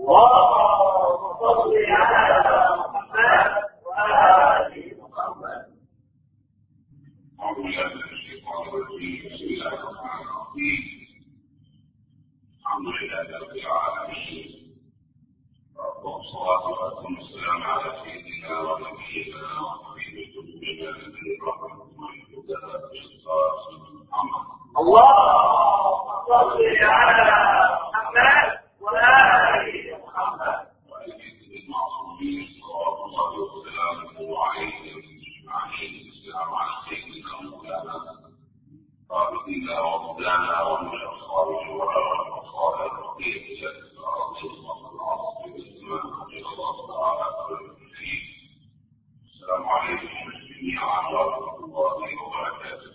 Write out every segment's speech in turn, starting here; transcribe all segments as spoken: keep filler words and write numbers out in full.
اللهم صل على محمد وآل محمد. أعوذ بالله من الشيطان الرجيم. بسم الله الرحمن الرحيم. الحمد لله رب العالمين، والصلاة والسلام على سيدنا ونبينا وحبيب قلوبنا نبي الرحمة والهدى والقاسم محمد. اللهم صل على محمد وآل محمد. وأيد المعصومين صلوات الله وسلامه عليهم أجمعين. السلام على سيدنا مولانا خالدنا ومولانا ومن أصحابه وأصحاب الرقيق رضي الله العظيم بالزمان رضي الله تعالى فيه. السلام عليكم جميعا ورحمة الله وبركاته.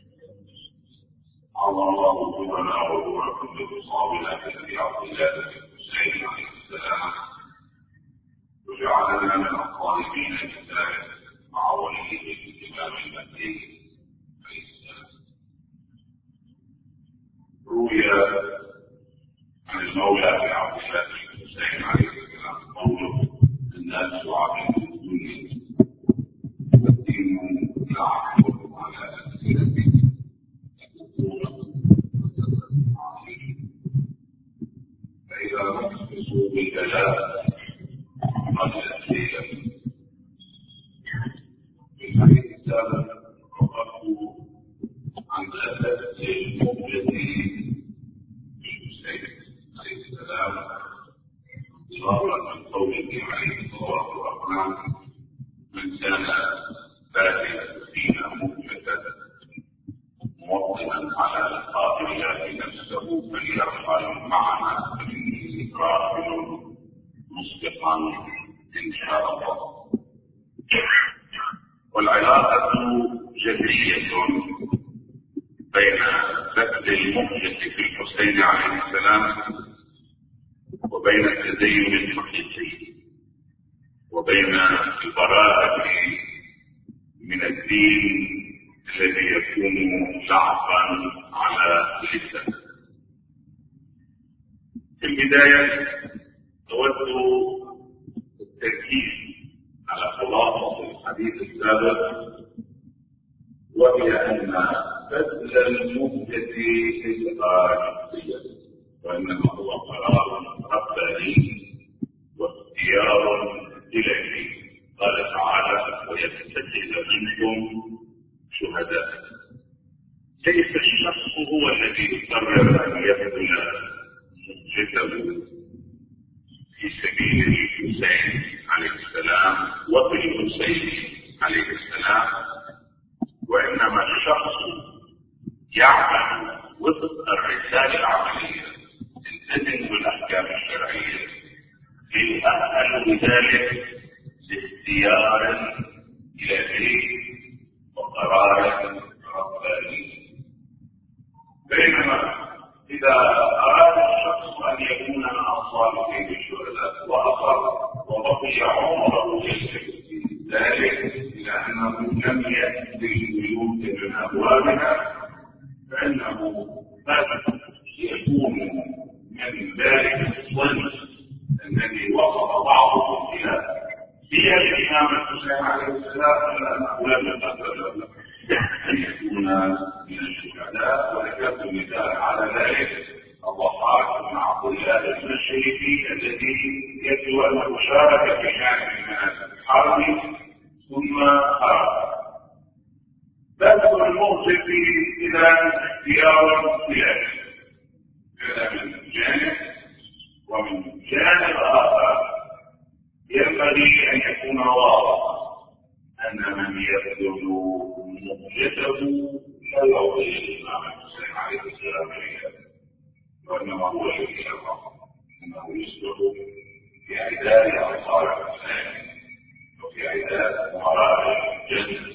عظم الله وجودنا وجودكم بمصابنا في عبد الله الحسين عليه السلام، وجعلنا من الطالبين الهداية مع وليه الإمام المهدي عليه السلام. روي عن المولى في عبد الله الحسين عليه السلام قوله: الناس عبيد الدنيا والدين يعقد على أسئلته فإذا نقصوا بالجلاء قد أسئلة في الحديث السابق وقفت عن أساس المهجة الحسين عليه السلام ظاهرا من قوله عليه الصلاة والسلام: من كان فاتحا فينا مهجة موطنا على لقاء الله نفسه فليرحل معنا فإني راحل مسبقا إن شاء الله. والعلاقة جذرية بين فقد المهجة في الحسين عليه السلام وبين التدين الحقيقي وبين البراءة من الدين الذي يكون لعبا على اللسان. في البداية أود التركيز على خلاصة الحديث السابق، وهي أن بذل المهجة ليس شخصيا، وإنما هو قرار رباني واختيار إلهي. قال تعالى: ويتخذ منكم شهداء. ليس الشخص هو الذي يقرر أن يبذل مهجته في سبيل الحسين عليه السلام وفي الحسين عليه السلام، وإنما الشخص يعمل وفق الرسالة العملية تلتزم بالأحكام الشرعية ليؤهل بذلك لاختيار إلهي وقرار رباني. بينما إذا أراد الشخص أن يكون من أصحاب سيد الشهداء وأصر وبقي عمره يشتكي ذلك إلى أنه لم يأتي البيوت من أبوابها، فإنه قد يكون من ذلك الصنف الذي وصف بعضهم إلى هي الإمام الحسين عليه السلام، لأنه لم يقدر أن يكون من الشهداء. وذكرت مثال على ذلك الضحاك بن عبد الله المشرقي الذي يبدو أنه شارك في شأن من الحرب ثم هرب. بذل الموقف إلى اختيار إلهي، هذا من جانب. ومن جانب آخر ينبغي أن يكون واضح أن من يبذل مهجته لا يعطي الإمام الحسين عليه السلام إياه، وإنما هو الذي يرفع، إنه يصلح في عداد أنصار الحسين وفي عداد أمراء الجنة.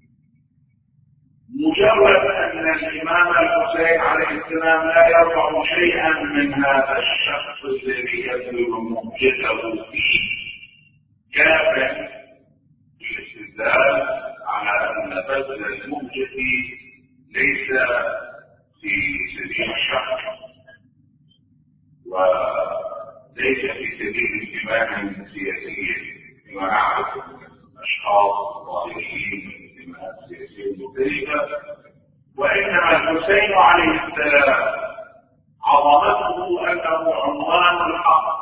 مجرد أن الإمام الحسين عليه السلام لا يرفع شيئا من هذا الشخص الذي يبذل مهجته فيه كافٍ بالاستدلال على أن بذل المهجة ليس في سبيل الشخص، ليس في سبيل انتماء سياسي كما نعرف اشخاص ظاهريين من انتماءات سياسيه مختلفه، وانما الحسين عليه السلام عظمته انه عنوان الحق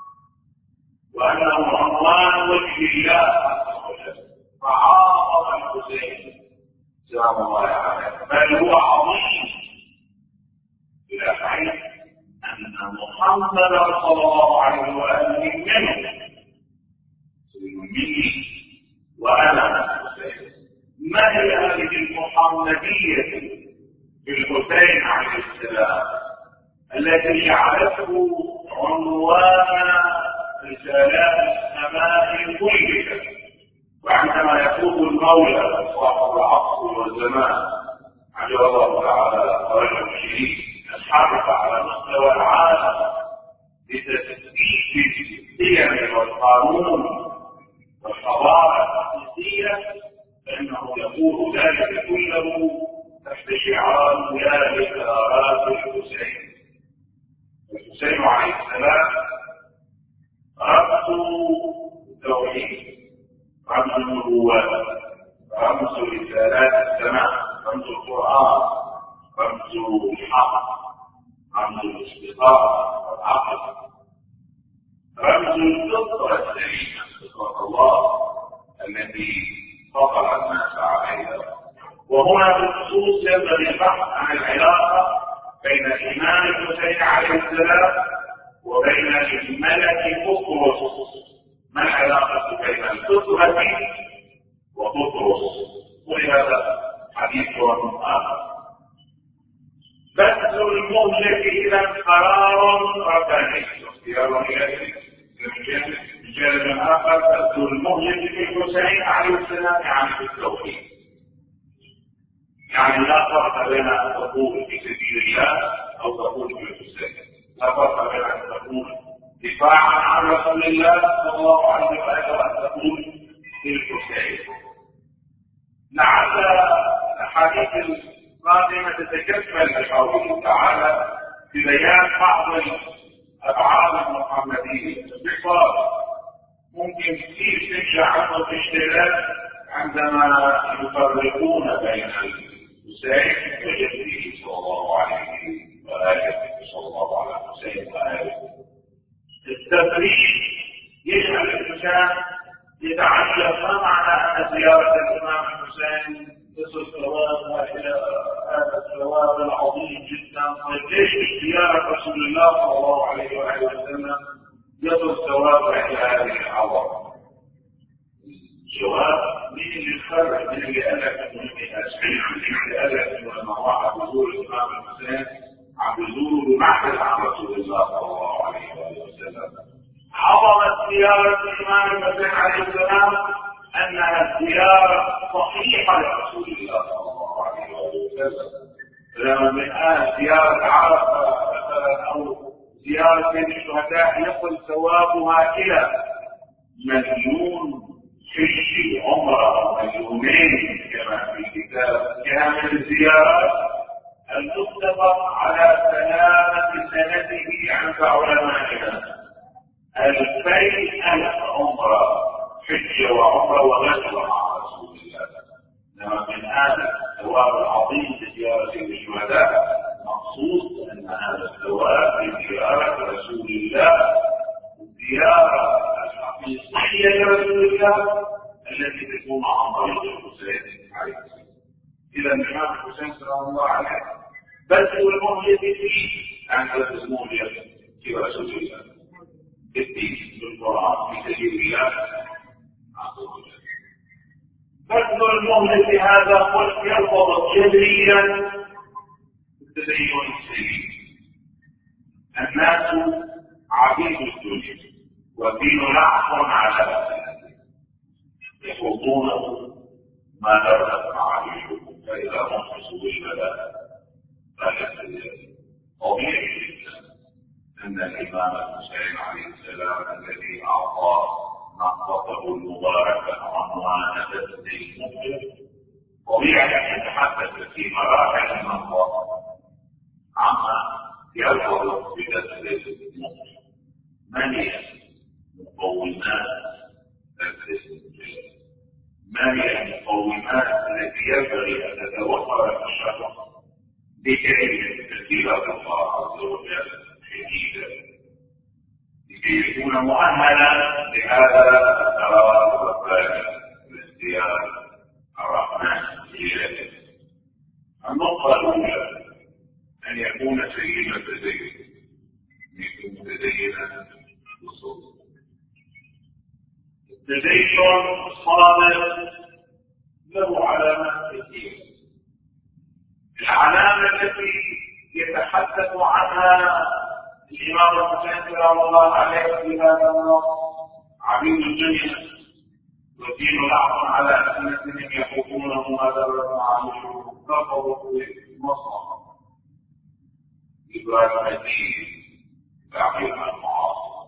وانه عنوان وجه الله عز وجل، فعظم الحسين سلام الله عليه، بل هو عظيم الى حيث ان محمدا صلى الله عليه واله منه مني وانا الحسين. ما هي هذه المحمديه في الحسين عليه السلام التي جعلته عنوان رسالات السماء كلها؟ وعندما يقول المولى صاحب العصر والزمان عجل الله تعالى خير الشريف الحرب على مستوى العالم لتثبيت القيم والقانون والحضاره الحقيقيه، فانه يقول ذلك كله تحت شعار يا لثارات الحسين. الحسين عليه السلام رمز التوحيد، رمز النبوات، رمز رسالات السماء، رمز القرآن، رمز الحق، رمز الاستقامة والعقل، رمز الفطرة السليمة، فطرة الله التي فطر الناس عليها. وهنا بالخصوص ينبغي البحث عن العلاقة بين الإمام الحسين عليه السلام وبين الملك بطرس. ما العلاقة بين الفطرة وبطرس؟ ولهذا حديث آخر. بذل المهلك إذا قرار رباني، اختيار إلهي. من جانب آخر بذل المهلك في الحسين عليه السلام يعني في التوحيد، يعني لا فرق بين أن تقول في سبيل الله أو تقول في الحسين، لا فرق بين أن تقول دفاعا عن رسول الله صلى الله عليه وسلم وأن تقول في الحسين. لعل الأحاديث القادمة تتكمل بقوله تعالى ببيان بعض الأبعاد المحمدية باختصار. ممكن كثير ترجع عنه الاشتغال عندما يفرقون بين الحسين وجده صلى الله عليه وآله صلى الله على الحسين وآله. التفريق يجعل الإنسان يتعجب ما معنى أن زيارة الإمام الحسين تصل ثوابها إلى هذا الثواب العظيم جدا، وليش زيارة رسول الله صلى الله عليه وآله وسلم يصل ثوابها إلى هذه العظمة؟ الجواب: مين اللي يخرج؟ مين اللي قال لك انه مين اللي قال لك انه لما راح بزور الامام الحسين عم بيزوره بمعزل عن رسول الله صلى الله عليه وسلم؟ عظمت زيارة الامام الحسين عليه السلام انها زيارة صحيحة لرسول الله صلى الله عليه وسلم. فلما من آن زيارة عرفة مثلا او زيارة بين الشهداء يصل ثوابها الى مليون حج عمره، مليونين كما في الكتاب كامل الزيارات المتفق على سلامة سنته عند علمائنا. ألفين ألف عمره حج وعمره وغزوة مع رسول الله. إنما من هذا الثواب العظيم لزيارة الشهداء مقصود أن هذا الثواب لزيارة رسول الله، زيارة الحقيقية لرسول الله التي تكون عن طريق الحسين عليه السلام. إذا الإمام الحسين صلى الله عليه بذل المهلك فيه عن بذل المهلك في رسول الله بالدين بالقرآن في سبيل الله عز وجل. بذل المهلك هذا قد يرتبط جذريا بالتدين السليم. الناس عبيد الدنيا والدين لحظ على ذلك، يخوضونه ما دردت معاليهم، فإذا نقصوا بالبلاء طبيعي جدا أن الإمام الحسين عليه السلام الذي أعطى نقطته المباركة عنوان بذل المهلك طبيعي أن يتحدث في مراحل النهضة عما يرتبط ببذل المهلك. من هي مقومات الاسم؟ ما هي المقومات التي ينبغي ان تتوفر في الشخص لكي يستجيب الله عز وجل شديدا، لكي يكون مؤهلا لهذا الثواب الرباني والاختيار الرحمن بيده؟ النقطة الأولى أن يكون سليم التدين، أن يكون متدينا بالصدق. التدين الصادق له علامات كثيرة. العلامة التي يتحدث عنها الإمام الحسين سلام الله عليه في هذا النص: عبيد الدنيا والدين الأعظم على ألسنتهم يحكمونه هذا المعامل كفروا بالمصلحة إبراهيم الدين تعبير المعاصي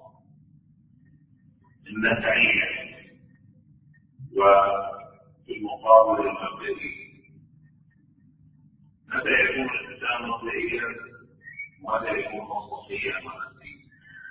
النزعية، وفي المقابل المبدئي. متى يكون الإنسان مبدئيا ومتى يكون مصلحيا مع الدين؟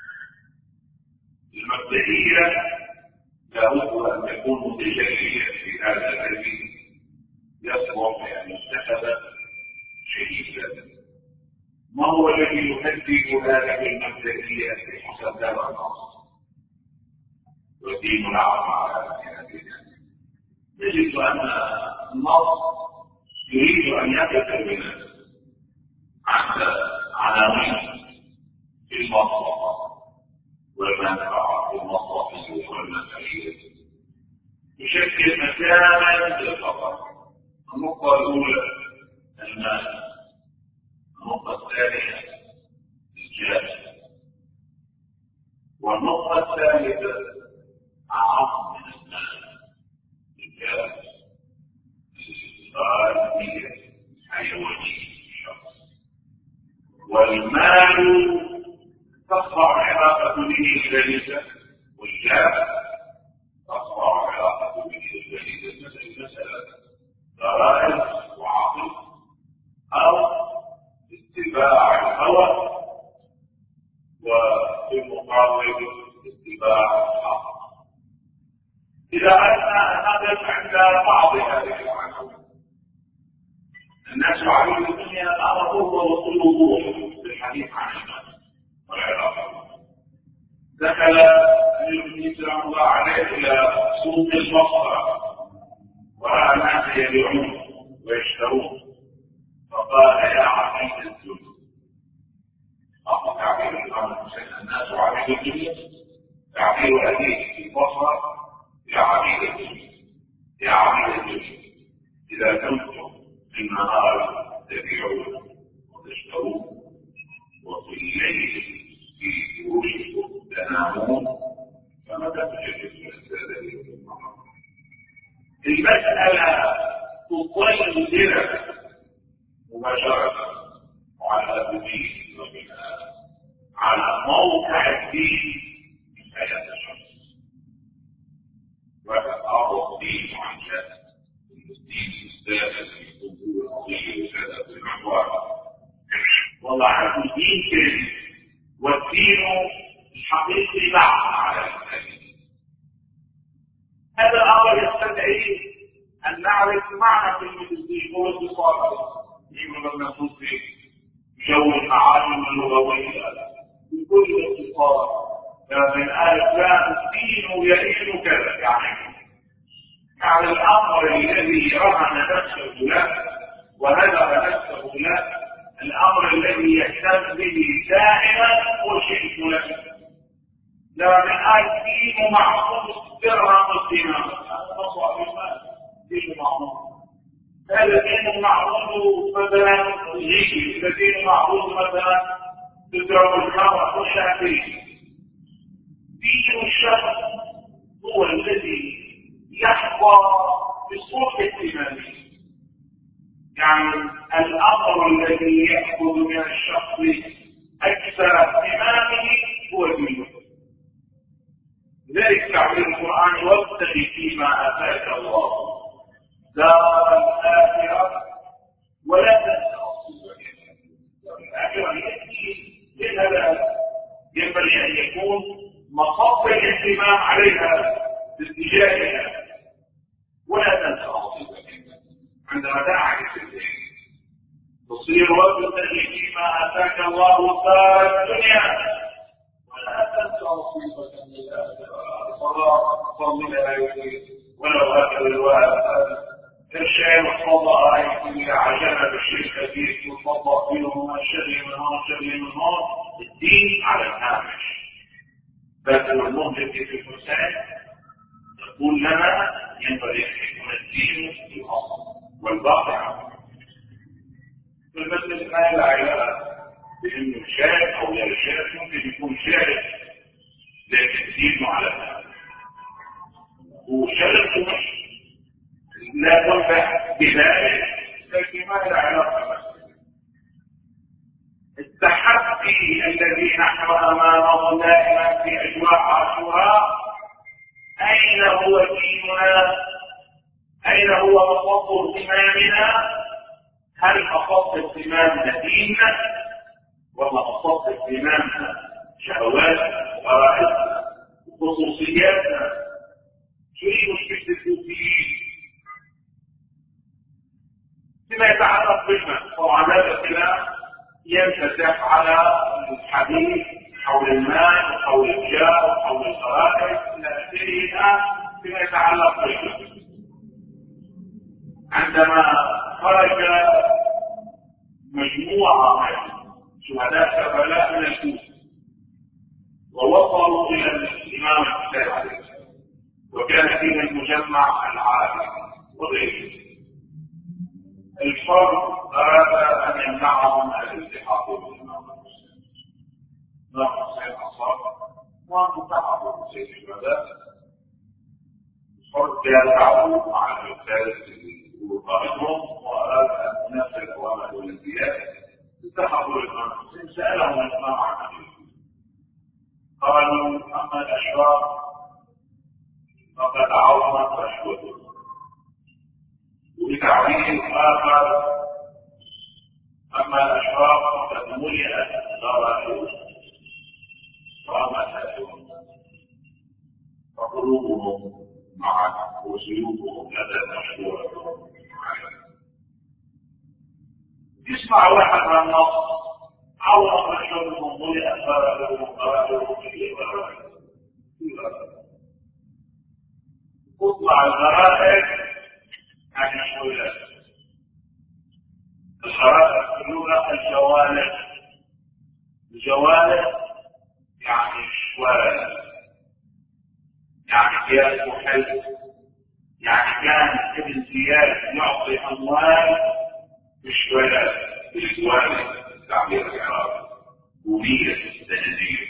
المبدئية لابد أن يكون متجليا في هذا الذي يصلح أن يتخذ شديدا. ما هو الذي يهدد هذه المبدئية بحسب هذا النص؟ والدين الأعظم على ألسنتهم. نجد أن النص يريد أن يقف بنا عند عناوين في المصلحة والمنفعة، في المصلحة والمنفعية، يشكل مكانا للخطر. النقطة الأولى المال. النقطة الثانية الجاه. والنقطة الثالثة أعظم من المال الجاه، الغالبية الحيوانية الشخص. والمال تقطع علاقة به الجليسة، والجاه تقطع علاقة به الجليسة. المسألة ضرائب وعقل أو اتباع الهوى، وفي المقابل اتباع الحق. إذا أردنا أن نقف عند بعض هذه العناوين، الناس عبيد الدنيا الأمر هو وصوله في الحديث عن المال والعلاقة. دخل أمير المؤمنين سلام الله عليه إلى سوق البصرة ورأى الناس يبيعون ويشترون، فقال: يا عبيد الدنيا. أقول تعبير الإمام الحسين: الناس عبيد الدنيا. تعبير أبيه في البصرة: يا عبيد الدنيا، يا عبيد الدنيا، إذا كنتم في النهار تبيعون وتشترون وفي الليل في فروشكم تنامون، فمتى تجلسون السادة؟ المسألة تطلق مباشرة على الدين وبناء على موقع الدين من حياة الشخص. وتتعرض الدين عن شأن الدين السادة في القبور العظيم وسادة في الأحوال. والله عنه الدين كريم، والدين الحقيقي بعض على الإنسان. هذا الأمر يستدعي أن نعرف معنى كلمة الدين هو الاتصال يجب أن نكون في جو المعالم اللغوية بكل اتصال. فمن آية لام الدين يعين كذا، يعني على الأمر الذي رهن نفسه له وهدر نفسه له، الأمر الذي يهتم به دائما هو شيء فلان. لا من آية الدين معصوم درهم الدماء، هذا مصعب المال دين معصوم. هذا دين معروض مثلا يجي، هذا دين معروض مثلا تضرب الخمر والشافعي. دين الشخص هو الذي يحظى بصوت اهتمامه، يعني الامر الذي ياخذ من الشخص اكثر اهتمامه هو دينه. لذلك تعبير القران: وابتغ فيما اتاك الله دار الآخرة ولا تنسى نصيبك. الآخرة يأتي للهدف، ينبغي أن يكون مصب الاهتمام عليها باتجاهها، ولا تنسى نصيبك عندما تعكس الليل تصير وقت فيما اتاك الله دار الدنيا، ولا تنسى نصيبك من الاخره. صلاه صلي لا يزيد ولو اكل الوالد الشيء والصلاة يكون عجبة بالشيء الخفيف والصلاة فيهم الشغل من هون الشغل من هون. الدين على الهامش، بس المهم في الحسين تقول لنا ينبغي ان يكون الدين في الاصل والواقع. فالمثل ما العلاقة بانه شاهد او غير شاهد، ممكن يكون شاهد لكن دينه على الهامش وشغل مش لا تنفع بذلك، لكن ما له علاقه. التحدي الذي نحن امامه دائما في اجواء عاشوراء، اين هو ديننا؟ اين هو مصب اهتمامنا؟ هل مصب اهتمامنا ديننا ولا مصب اهتمامنا شهواتنا وغرائزنا وخصوصياتنا؟ شو هي مشكله الصوفيين فيما يتعلق بالمال؟ طبعا هذا الكلام ينفتح على الحديث حول المال وحول الجاه وحول الغرائز الى اخره فيما يتعلق بالمال. عندما خرج مجموعه من شهداء كربلاء من الكوفه ووصلوا الى الامام الحسين عليه السلام، وكان فيه المجمع العالي وغيره، الفرد أراد أن يمنعهم من الالتحاق بالإمام الحسين. الإمام الحسين أصاب وانتحق بسيد الشهداء. الفرد كان يعود مع الأستاذ قائدهم وأراد أن ينفذ أوامر الأنبياء. التحقوا بالإمام الحسين، سألهم الإمام عن أمره، قالوا أما الأشرار فقد عظمت رشوتهم. وبتعبير آخر أما الأشرار فقد ملئت غرائزهم وأمساتهم فقلوبهم معا وسلوكهم لدى مشهورة. يسمع واحد عن النص عوض رشوتهم ملئت غرائزهم غرائزهم في غرائز تطلع الغرائز عن الشوالات. الغرائز في اللغة الجوالح، الجوالح يعني شوال، يعني قياس محل، يعني كان ابن زياد يعطي أموال بالشوالات بالجوالح، التعبير العربي ولية التنزيل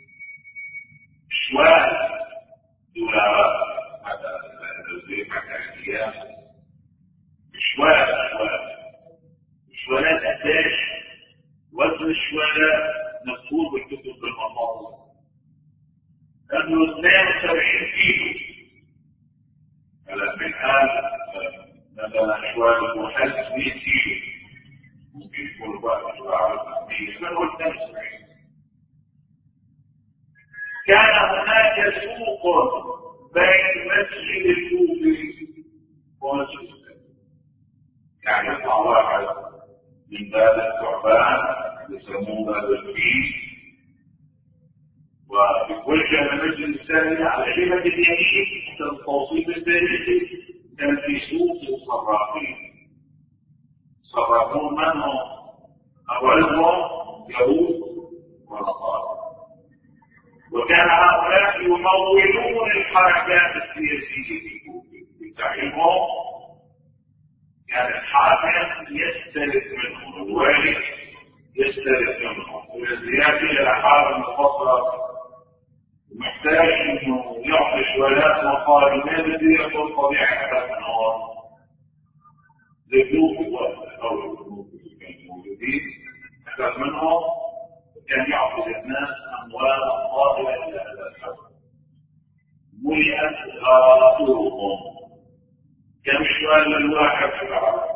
شوال دولارات حتى الزيت حتى الأيام شوال شوال شوالات قداش وزن الشوالات مكتوب بالكتب بالمطاوع انه اثنين وسبعين كيلو. هلا بالآن مثلا شوال وحل مئة كيلو ممكن يكون واحد وعشرة مئة من هو اثنين وسبعين. كان هناك سوق بين مسجد الكوفي ومسجد الكوفي، يعني يطلع واحد من باب الثعبان يسموه باب الفيل ويتوجه للمسجد الثاني على جهة اليمين حتى التوصيل التاريخي. كان في سوق الصرافين. الصرافون من هم؟ أولهم يهود ونصارى، وكان هؤلاء يمولون الحركات السياسية في الكوفة بتعليمهم. كان الحاكم يستلف منهم، الوالي يستلف منهم، والزيادة إلى حالة مفصلة محتاج انه يعطي شوالات مصاري ما بدي يكون طبيعي حتى من هون لبنوك الوقت او البنوك اللي كانوا موجودين حتى منهم كان يعطي للناس اموال طائله الى هذا الحد ملئت غرائزهم. كم شوال للواحد في العالم؟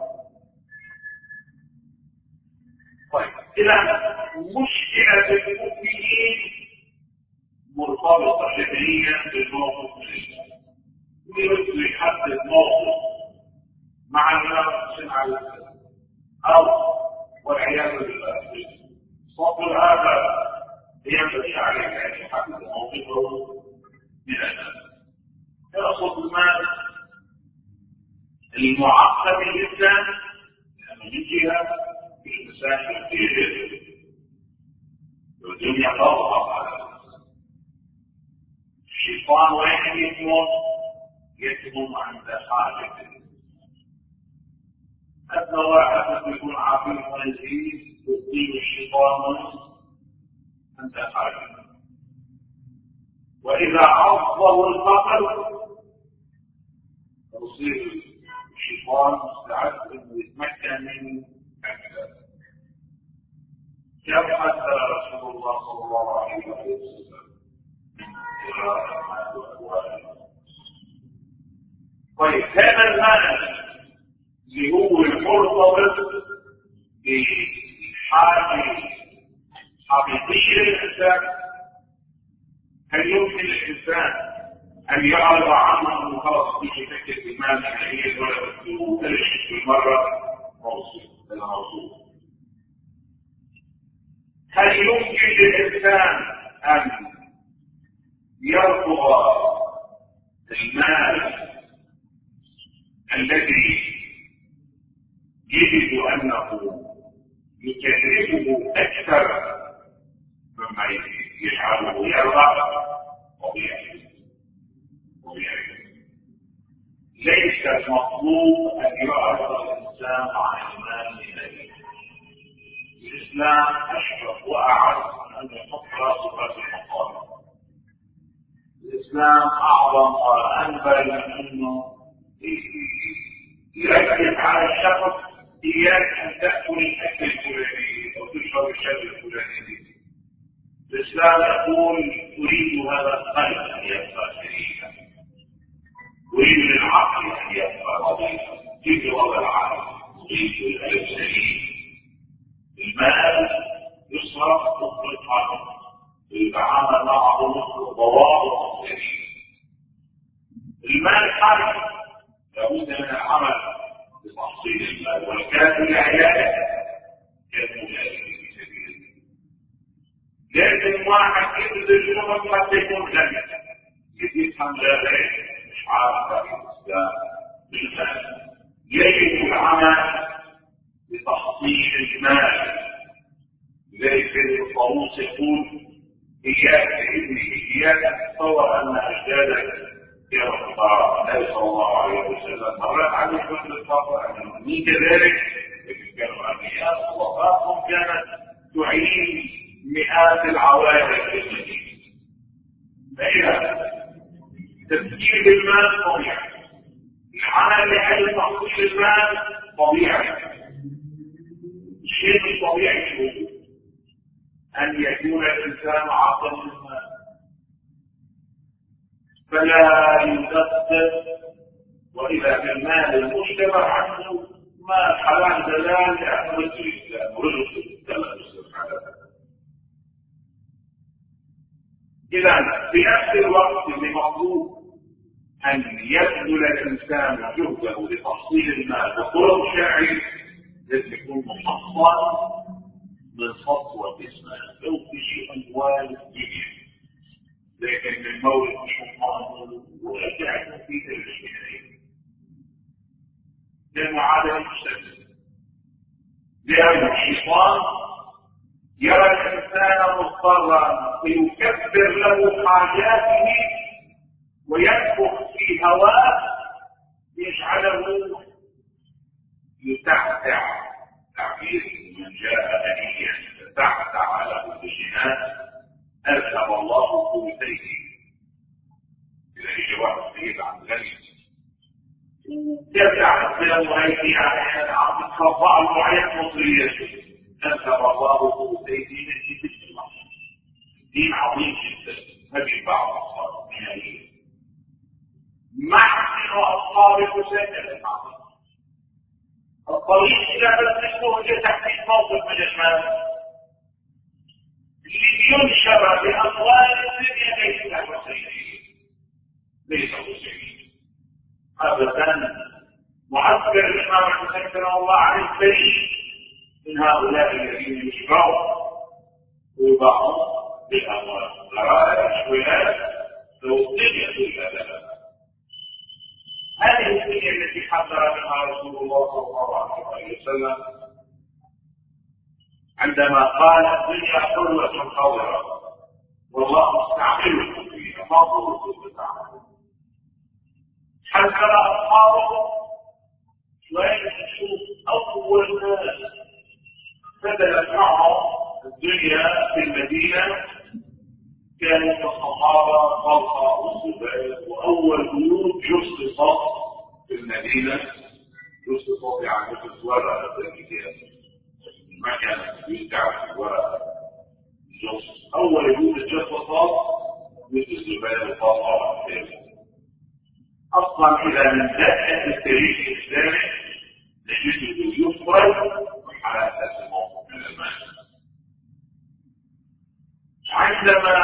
طيب اذا مشكله المؤمنين مرتبطة شبهيا بالموقف من الإسلام ويريد يحدد موقف مع الإمام حسين عليه السلام أو والعياذ بالله صبر هذا ينبغي عليه أن يحدد موقفه من الناس. يقصد المال المعقد جدا لأنه من جهة الإنسان يطير والدنيا تضغط على الإنسان. الشيطان وين يكمن؟ يكمن عند حاجة حتى واحد يكون عفيف ونزيه يصيب الشيطان عند حاجة. وإذا عظه الفقر يصيب الشيطان مستعد انه يتمكن منه اكثر. كم حتى رسول الله صلى الله عليه وسلم من قراءة الأبواب. طيب هذا المعنى اللي هو المرتبط بحاجة حقيقية للإنسان، هل يمكن للإنسان أن يعرض عنه أنه خلاص في فكرة المال الحقيقية ولا بده تلشت بالمرة موصول ولا موصول؟ هل يمكن للإنسان أن يرفض المال الذي يجد أنه يكلفه أكثر مما يجعله يرضى؟ طبيعي طبيعي ليس المطلوب أن يعرض الإنسان عن المال إليه. الإسلام أشرف وأعز من أن يحط راسه في المقام. الإسلام أعظم وأنبل من أنه يركز على الشخص إياك أن تأكل الأكل الفلاني أو تشرب الشرب الفلاني. الإسلام يقول أريد هذا القلب أن يبقى سليما، أريد للعقل أن يبقى نظيفا، أريد وضع العقل، أريد القلب سليم. المال يصرف وفق القانون ويتعامل معه وفق ضوابط سليمة. المال حرج لابد من العمل بتحصيل المال، والكافر العيادة كالمجاهد في سبيل الله. لازم واحد يبذل شغل حتى يكون غني، يفهم لا غير مش عارف الاسلام بالمال. يجب العمل بتحصيل المال. لذلك الطاووس يقول اياك ابني اياك تصور ان اجدادك يا الله النبي صلى الله عليه وسلم مرات عليه مثل الفقر من كذلك لكن كانوا اغنياء وصفاتهم كانت تعين مئات العوائل في المدينه. فإذا تفكير بالمال طبيعي، العمل لحل تحصيل المال طبيعي. الشيء الطبيعي شو؟ أن يكون الإنسان عاقلا للمال فلا يدخل، وإذا كان مال المجتمع عنده مال حلال دلال لأنه رجل الإسلام ورجل الإسلام الحلال. إذا في نفس الوقت اللي مطلوب أن يبذل الإنسان جهده لتحصيل المال بطرق شرعية لازم يكون محصن من سطوة اسمها لو تجي أموال الدنيا، لكن المولد مش محصن ورجع في الشيء لأنه عدم مستقبل. لأن الشيطان يرى الإنسان مضطرا فيكبر له حاجاته وينفخ في هواه يجعله يتعتع. تعبير من جاء غنيا تتعتع له بالجنان أذهب الله قوتيه. إذا يجي واحد بعيد عن غني يرجع من المهيئ على عم تخضع المعين مصريته أذهب الله قوتيه من كتب الله. دين عظيم جدا ما بينفع أصحاب نهائيا. محسن أصحاب الحسين العظيم الطريق إلى تسلكه لتحقيق موقف من المال اللي بينشر بأموال الدنيا أبدا. معسكر الإمام الحسين رحمه الله عليه بريء من هؤلاء الذين يشبعون ويباعون بالأموال. غرائب شويات لو الدنيا كلها. هذه الدنيا التي حذر منها رسول الله صلى الله عليه وسلم عندما قال الدنيا حلوة خضراء والله مستعملكم فيها فانظروا كيف تعملون. حذر أصحابه شوية نشوف أول ناس بدلت معهم الدنيا في المدينة كانت الصحابة طلحة والزبير، وأول بيوت جثثت في المدينة جثثت يعني في ورقة الكتاب ما كانت بيوت تعرف ورقة جثث. أول بيوت جثثت مثل الزبير وطلحة والزبير. أصلا إذا من دقة التاريخ الإسلامي نجد يفرد على أساس الموقف من المال. عندما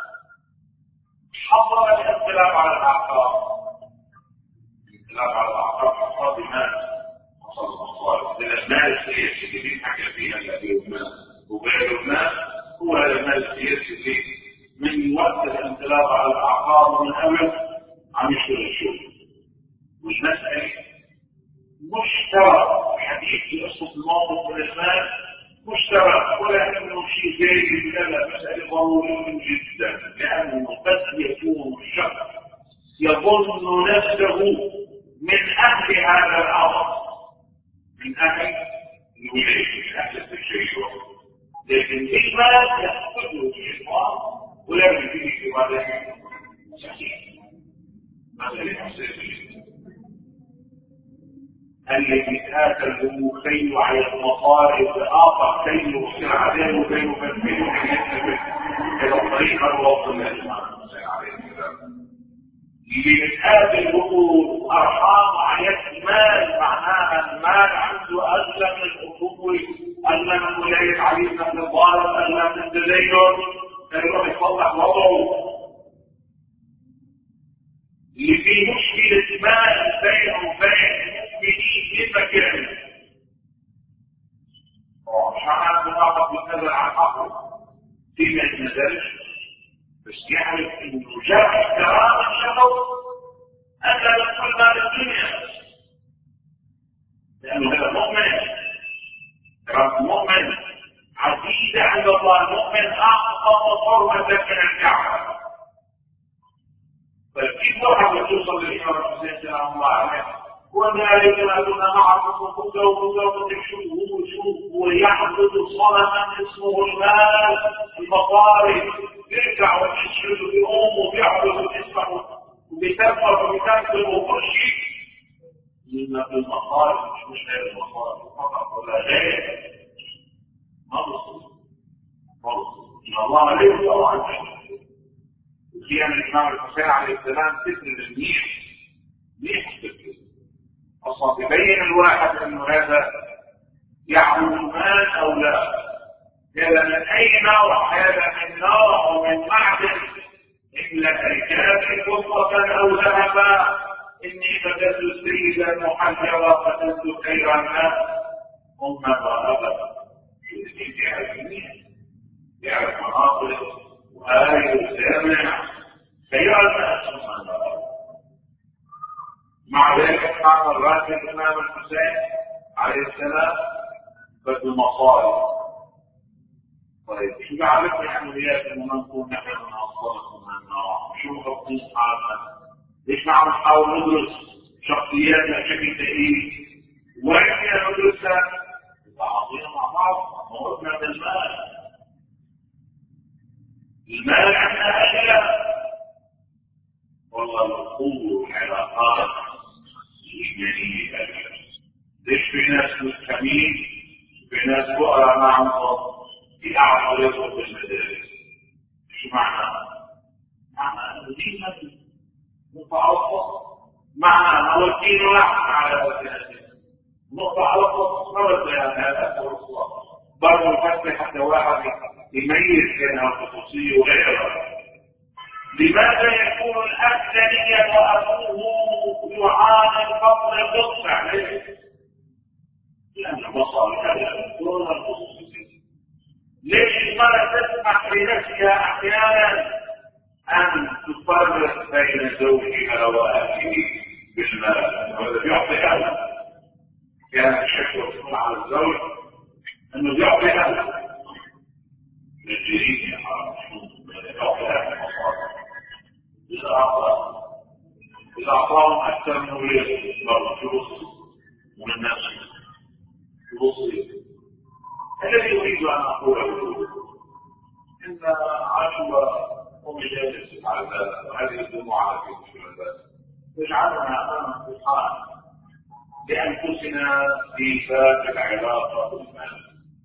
حصل الانقلاب على الأعقاب، الانقلاب على الأعقاب حصل بما حصل المصائب من المال السياسي اللي بينحكى فيها الذي لبنان وغير لبنان هو المال السياسي اللي من وقت الانقلاب على الأعقاب ومن قبل عم يشتغل الشغل. والمسألة مشترك حديث في قصة الموقف من المال مشترك ولا انه شيء جيد، لا مسألة ضرورية جدا، لأنه قد يكون الشخص يظن نفسه من أهل هذا الأمر، من أهل الولاية، من أهل التشريع، لكن بالمال يحفظه الشيطان ولا يجري إرادته صحيح. مثل المسألة الذي آتله خير على المصارف آخر خير وصير عليه وخير فالخير أن يتبع إلى الطريق الوصل للإمام الحسين عليه السلام. لآت الأمور أرحام وعيات مال، معناها المال عنده أغلى من الأخوة، أغلى من ولاية علي بن أبي طالب، أغلى من تدين يروح يصلح وضعه. اللي فيه مشكلة مال بينه وبين المؤمنين في مكان مش معناه فقط بالنظر عن حقه فيما يتنزلش، بس يعرف انه جرح كرامة الشخص ألا يدخل مال الدنيا، لأنه هذا مؤمن. كرامة المؤمن عزيزة عند الله. المؤمن أعظم حرمة من الكعبة. فكيف واحد يوصل للإمام الحسين سلام الله عليه وذلك لأننا نعرف وكذا وكذا وتكشفه وشوف ويحدث صنما اسمه المال المصاري، يرجع ويشهد بأمه ويحدث ويسمع وبيتفر وبيتفر وكل شيء لما في المصاري مش مش غير المصاري فقط ولا غير ما بصر ما بصر إن الله لا يرضى عن شيء. وكان الإمام الحسين عليه السلام سفر الميح ميح سفر أصلا يبين الواحد أنه هذا يعبد المال أو لا، هذا من أي نوع، هذا من نوع ومن معدن، إن لك الكافر فضة أو ذهبا إني بدلت السيدة المحجرة بدلت خير الناس أمة وأبدا. شو يعرف منين؟ يعرف مناطق وآية وسامع خير الناس أمة وأبدا. مع ذلك كان الراتب الإمام الحسين عليه السلام بدل مصائب. طيب شو بعرفني عمليات انه نكون نحن من اصوات من النار؟ شو مخططين حالنا؟ ليش ما عم نحاول ندرس شخصياتنا بشكل دقيق؟ وين فينا ندرسها؟ تعاطينا مع بعض موتنا بالمال. المال عندنا أشياء والله الأخوة والعلاقات الإيمانية أشياء. ليش في ناس مستحيل في ناس فقراء ما عندهم يعرفوا يدخلوا في المدارس؟ شو معنى؟ معنى انه دين نبي متعصب، معنى موكين واحد على وسائل متعصب مرض يعني هذا الرسول برضه يفتح حتى واحد يميز بين الخصوصية وغيرها. لماذا يكون الأب ثانيا وأبوه يعاني الفقر القطع؟ ليش؟ لأن مصالح دون الخصوصية. ليش المرأة تسمح لنفسها أحيانا أن تفرق بين زوجها وأهله بالمال؟ وهذا بيعطي أهله. كانت الشكوى على الزوج أنه بيعطي أهله للجريمة يا حرام يعطي أهله مصالح. إذا أعطى إذا أعطاهم أكثر من وليه برضه فلوس من الناس فلوس. الذي أريد أن أقوله إن عاشوا ومجالس على ذلك وهذه الدموع في المشكلات تجعلنا أمام امتحان لأنفسنا في باب العلاقة بالمال.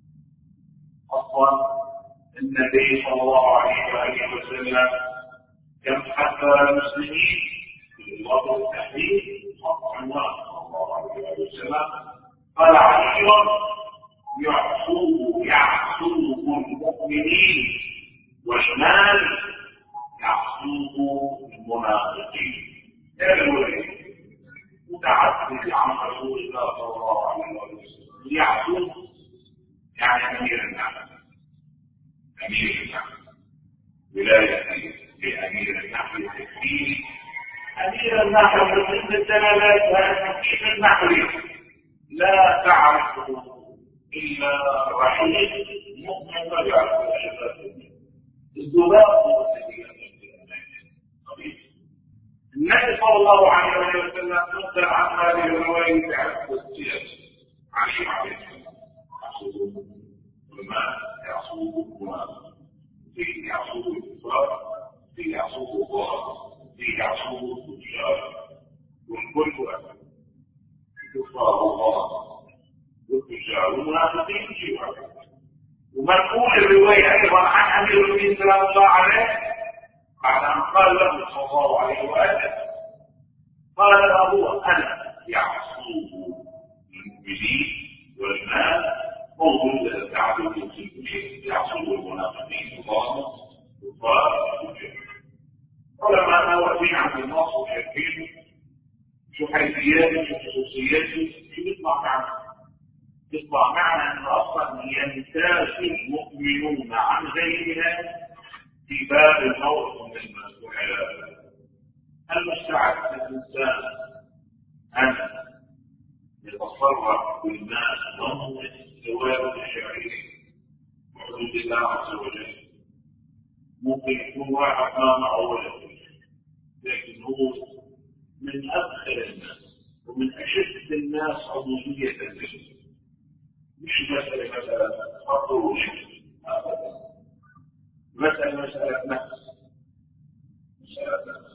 أصلا النبي صلى الله عليه وآله وسلم كم حذر المسلمين في الوضع التحديد حق عنوان صلى الله عليه وآله وسلم قال عشر يعصوه يعصوه المؤمنين والمال يعصوه المنافقين. هذا متعدد عن رسول الله صلى الله عليه وسلم. يعصوه يعني امير النعم، امير النعم ولايه لامير النحل التكفيري. امير النحل من الدلالات وان كيف النحل لا تعرفه إلا رحيم مؤمن ويعرف الشباب الذباب هو الذي يملك. النبي صلى الله عليه وسلم نقل عن هذه الرواية تعرف السياسة عليه عليه السلام يعصوه الماء يعصوه الماء فيه يعصوه الكفار فيه يعصوه الضار فيه يعصوه التجار والكل أكبر الكفار والضار والتجار والمنافقين شيئا. ومنقول الرواية أيضا عن أمير المؤمنين سلام الله عليه بعد أن قال له صلى الله عليه وآله قال له أنا يعصوه المؤمنين والمال موجود تعبد في الكل يعصوه المنافقين الظالم والضار والتجار. ولما أنا واقفين عند النص وشايفين شو حيثياته شو خصوصياته شو بيطلع معنا؟ يطلع معنا أن أصلا يمتاز المؤمنون عن غيرها في باب الموت من المسؤوليات. المستعد الإنسان أن يتصرف بالناس ضمن الثوابت الشرعية وحدود الله عز وجل. ممكن يكون واحد ما معه ولا لكن هو من أدخل الناس ومن أشد الناس عضوية له. مش مسألة مسألة خطوش أبدا، مسألة مسألة نفس مسألة نفس.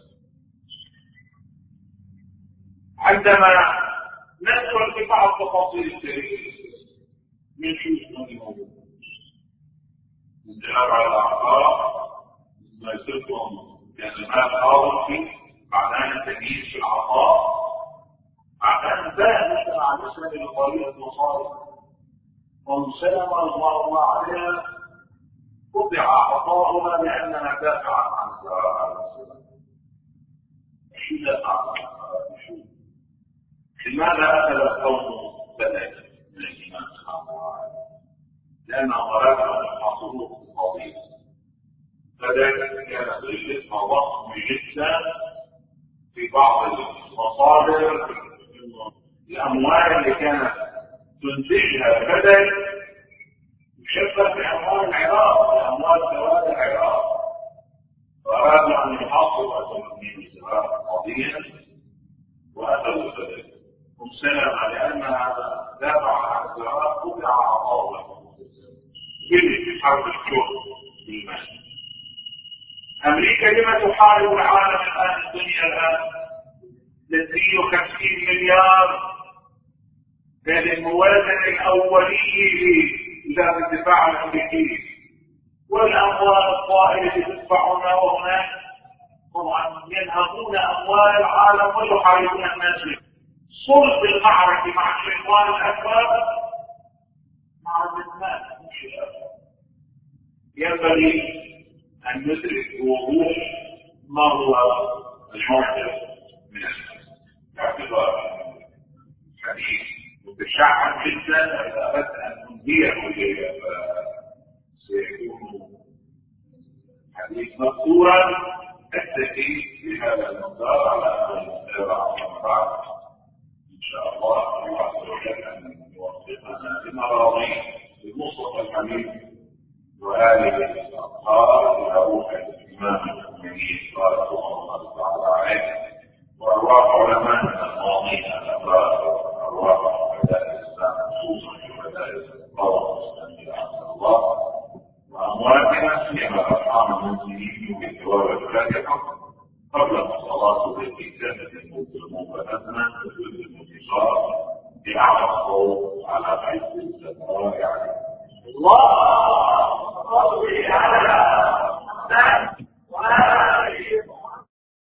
عندما ندخل في بعض تفاصيل التاريخ من شو اسمه الجهار على الأعضاء ما يصيركم كان المال حاضر فيه بعدين التمييز في العطاء بعدين بقى مثل عن مسلم القرية المصارف ومسلمة رضوان الله عليها قطع عطاؤنا لأننا دافع عن الزراعة عليه السلام. شو دافع عن الزراعة؟ لماذا أخذ القوم بدأ من الإيمان سبحانه وتعالى؟ لأنهم أرادوا أن يحصلوه في القضية. بدأ كانت الفتنة ضخمة جدا في بعض المصادر الأموال اللي كانت تنتجها بدل يشبه بأموال العراق بأموال سواد العراق. فأرادوا أن يحصلوا من الزراعة قضية وأخذوا بدل هم سلم لأنها دافع عن الزراعة قطع عطاؤه في حرب الشهر بالمال. أمريكا لما تحارب العالم الآن الدنيا الآن تسعين وخمسين مليار كان الموازنة الأولية لوزارة الدفاع الأمريكية والأموال الطائلة اللي تدفعونها وهناك طبعا ينهبون أموال العالم ويحاربون الناس. صلب المعركة مع الشيطان الأكبر معركة المال مش الأكبر. ينبغي أن ندرك بوضوح ما هو الموقف من الاعتبار الحديث متشعب جدا، واذا اردت ان تنهيه الليله فسيكون حديث مذكورا اكتفي بهذا المقدار على ان نتابع بعد ان شاء الله. الله عز وجل ان يوفقنا لمراضيه بالمصطفى الحبيب وآله الأطهار إلى روح الإمام المؤمنين صلى الله عليه وسلم وأرواح علمائنا الماضين الأبرار